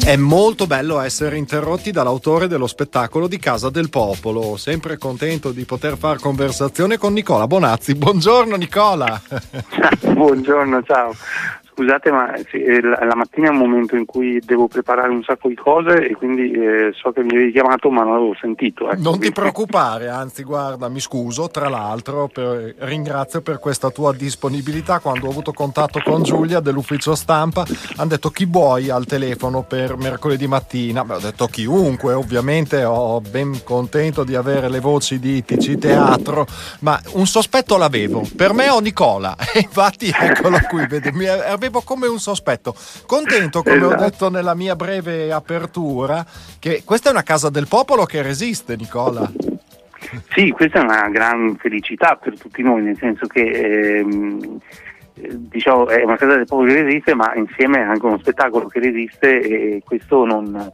È molto bello essere interrotti dall'autore dello spettacolo di Casa del Popolo. Sempre contento di poter fare conversazione con Nicola Bonazzi. Buongiorno Nicola. Buongiorno, ciao. Scusate, ma la mattina è un momento in cui devo preparare un sacco di cose e quindi so che mi avevi chiamato ma non l'avevo sentito. Ecco. Non ti preoccupare, anzi guarda, mi scuso tra l'altro, ringrazio per questa tua disponibilità. Quando ho avuto contatto con Giulia dell'ufficio stampa hanno detto chi vuoi al telefono per mercoledì mattina. Beh, ho detto chiunque, ovviamente ho ben contento di avere le voci di TC Teatro, ma un sospetto l'avevo, per me o Nicola, e infatti eccolo qui, avevo come un sospetto. Contento, come ho detto nella mia breve apertura, che questa è una Casa del Popolo che resiste, Nicola. Sì, questa è una gran felicità per tutti noi, nel senso che diciamo è una Casa del Popolo che resiste, ma insieme è anche uno spettacolo che resiste, e questo non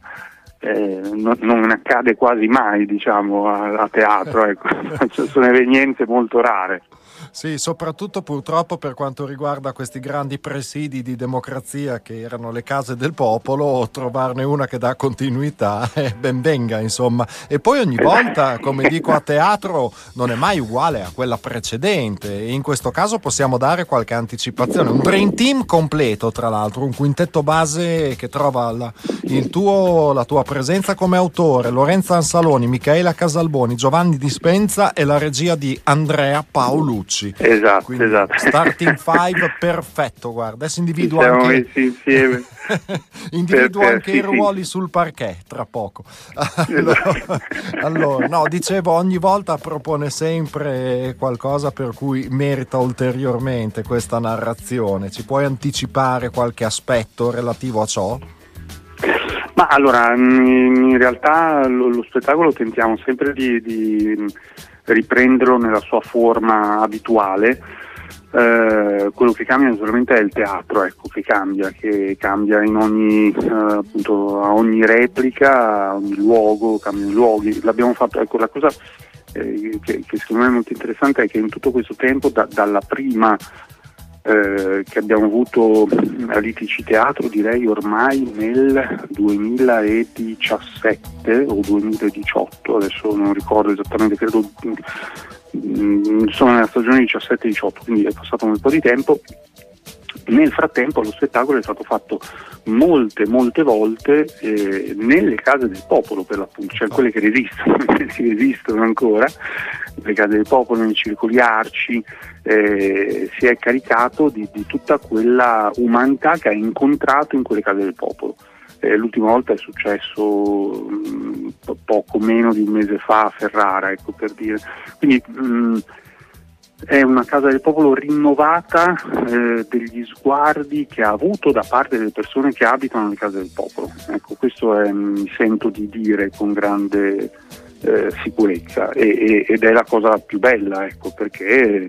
accade quasi mai, diciamo, a teatro, ecco. Sono evenienze molto rare. Sì, soprattutto purtroppo per quanto riguarda questi grandi presidi di democrazia che erano le case del popolo, trovarne una che dà continuità, ben venga, insomma. E poi ogni volta, come dico a teatro, non è mai uguale a quella precedente, e in questo caso possiamo dare qualche anticipazione. Un dream team completo, tra l'altro, un quintetto base che trova la tua presenza come autore: Lorenzo Ansaloni, Michaela Casalboni, Giovanni Dispenza e la regia di Andrea Paolucci. Esatto, quindi, esatto. Starting five perfetto, guarda, adesso individuo siamo anche messi insieme. anche i ruoli sul parquet tra poco. Allora, no, dicevo, ogni volta propone sempre qualcosa per cui merita ulteriormente questa narrazione. Ci puoi anticipare qualche aspetto relativo a ciò? Ma allora, in realtà lo spettacolo tentiamo sempre di riprenderlo nella sua forma abituale. Quello che cambia naturalmente è il teatro, ecco, che cambia in ogni appunto, a ogni replica, a ogni luogo, cambiano i luoghi. L'abbiamo fatto, ecco, la cosa che secondo me è molto interessante è che in tutto questo tempo, dalla prima che abbiamo avuto a Litici Teatro, direi ormai nel 2017 o 2018, adesso non ricordo esattamente, credo sono nella stagione 17-18, quindi è passato un po' di tempo. Nel frattempo lo spettacolo è stato fatto molte volte nelle case del popolo, per l'appunto, cioè quelle che esistono ancora, le case del popolo, nei circoli arci. Si è caricato di tutta quella umanità che ha incontrato in quelle case del popolo. L'ultima volta è successo poco meno di un mese fa a Ferrara, ecco, per dire. Quindi è una Casa del Popolo rinnovata degli sguardi che ha avuto da parte delle persone che abitano le case del popolo. Ecco, questo mi sento di dire con grande sicurezza, ed è la cosa più bella, ecco, perché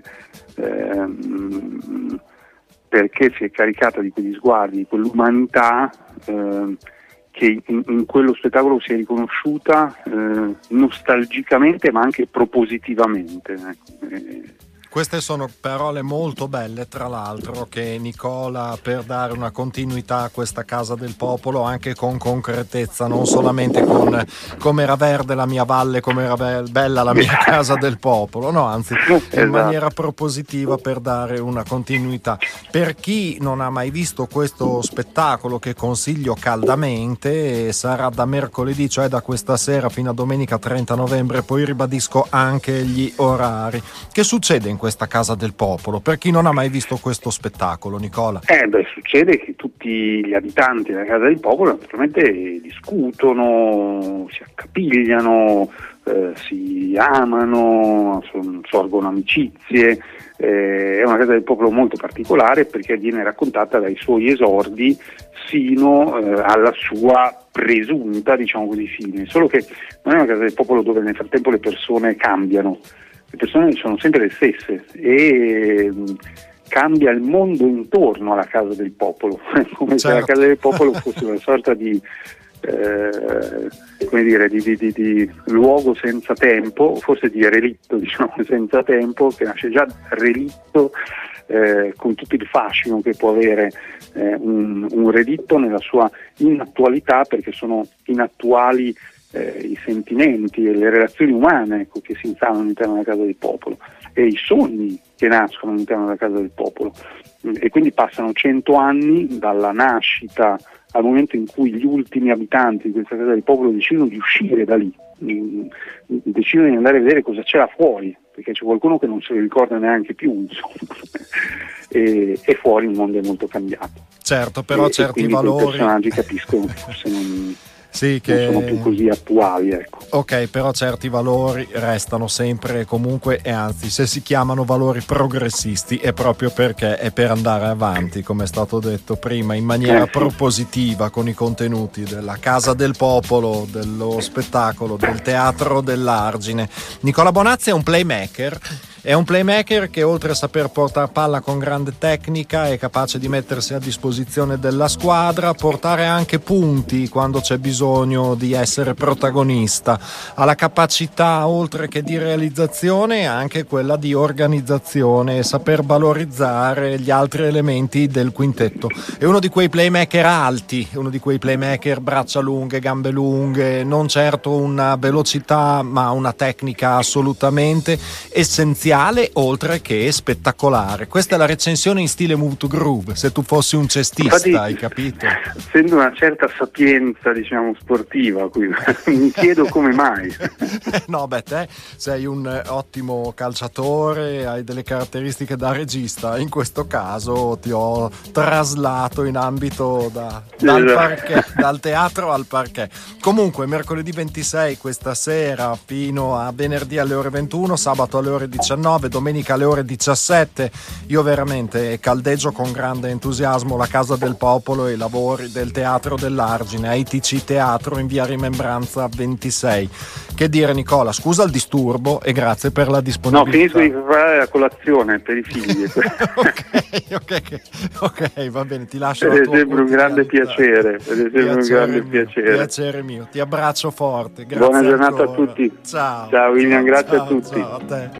si è caricata di quegli sguardi, di quell'umanità che in quello spettacolo si è riconosciuta nostalgicamente ma anche propositivamente, ecco. Queste sono parole molto belle, tra l'altro, che Nicola, per dare una continuità a questa Casa del Popolo anche con concretezza, non solamente con come era verde la mia valle, come era bella la mia Casa del Popolo, no, anzi in maniera propositiva, per dare una continuità. Per chi non ha mai visto questo spettacolo, che consiglio caldamente, sarà da mercoledì, cioè da questa sera, fino a domenica 30 novembre, poi ribadisco anche gli orari. Che succede in questa Casa del Popolo, per chi non ha mai visto questo spettacolo, Nicola? Succede che tutti gli abitanti della Casa del Popolo naturalmente discutono, si accapigliano, si amano, sorgono amicizie. È una Casa del Popolo molto particolare perché viene raccontata dai suoi esordi sino alla sua presunta, diciamo così, fine. Solo che non è una Casa del Popolo dove nel frattempo le persone cambiano. Le persone sono sempre le stesse e cambia il mondo intorno alla Casa del Popolo, come se la Casa del Popolo fosse una sorta di di luogo senza tempo, forse di relitto, diciamo, senza tempo, che nasce già relitto con tutto il fascino che può avere un relitto nella sua inattualità, perché sono inattuali i sentimenti e le relazioni umane, ecco, che si instaurano all'interno della Casa del Popolo, e i sogni che nascono all'interno della Casa del Popolo, e quindi passano 100 anni dalla nascita al momento in cui gli ultimi abitanti di questa Casa del Popolo decidono di uscire da lì, decidono di andare a vedere cosa c'era fuori, perché c'è qualcuno che non se lo ricorda neanche più, insomma. E fuori il mondo è molto cambiato. Certo, però certi valori, i personaggi capiscono che forse non sì, non sono più così attuali, ecco. Ok, però certi valori restano sempre e comunque, e anzi, se si chiamano valori progressisti è proprio perché è per andare avanti, come è stato detto prima, in maniera propositiva, con i contenuti della Casa del Popolo, dello spettacolo, del teatro dell'Argine. Nicola Bonazzi è un playmaker. È un playmaker che, oltre a saper portare palla con grande tecnica, è capace di mettersi a disposizione della squadra, portare anche punti quando c'è bisogno di essere protagonista. Ha la capacità, oltre che di realizzazione, anche quella di organizzazione e saper valorizzare gli altri elementi del quintetto. È uno di quei playmaker alti, uno di quei playmaker braccia lunghe, gambe lunghe, non certo una velocità, ma una tecnica assolutamente essenziale, oltre che spettacolare. Questa è la recensione in stile Move to Groove. Se tu fossi un cestista, infatti, hai capito? Essendo una certa sapienza, diciamo, sportiva, mi chiedo come mai. No, beh, te sei un ottimo calciatore, hai delle caratteristiche da regista. In questo caso ti ho traslato in ambito dal parquet, dal teatro al parquet. Comunque, mercoledì 26 questa sera fino a venerdì alle ore 21, sabato alle ore 19, domenica alle ore 17. Io veramente caldeggio con grande entusiasmo la Casa del Popolo e i lavori del Teatro dell'Argine, ITC Teatro in via Rimembranza 26. Che dire, Nicola, scusa il disturbo e grazie per la disponibilità. No, finisco di preparare la colazione per i figli. ok, va bene, ti lascio. È sempre un grande piacere. Piacere mio, ti abbraccio forte. Grazie. Buona giornata ancora. a tutti. Ciao. Ciao William, grazie a tutti. Ciao a te.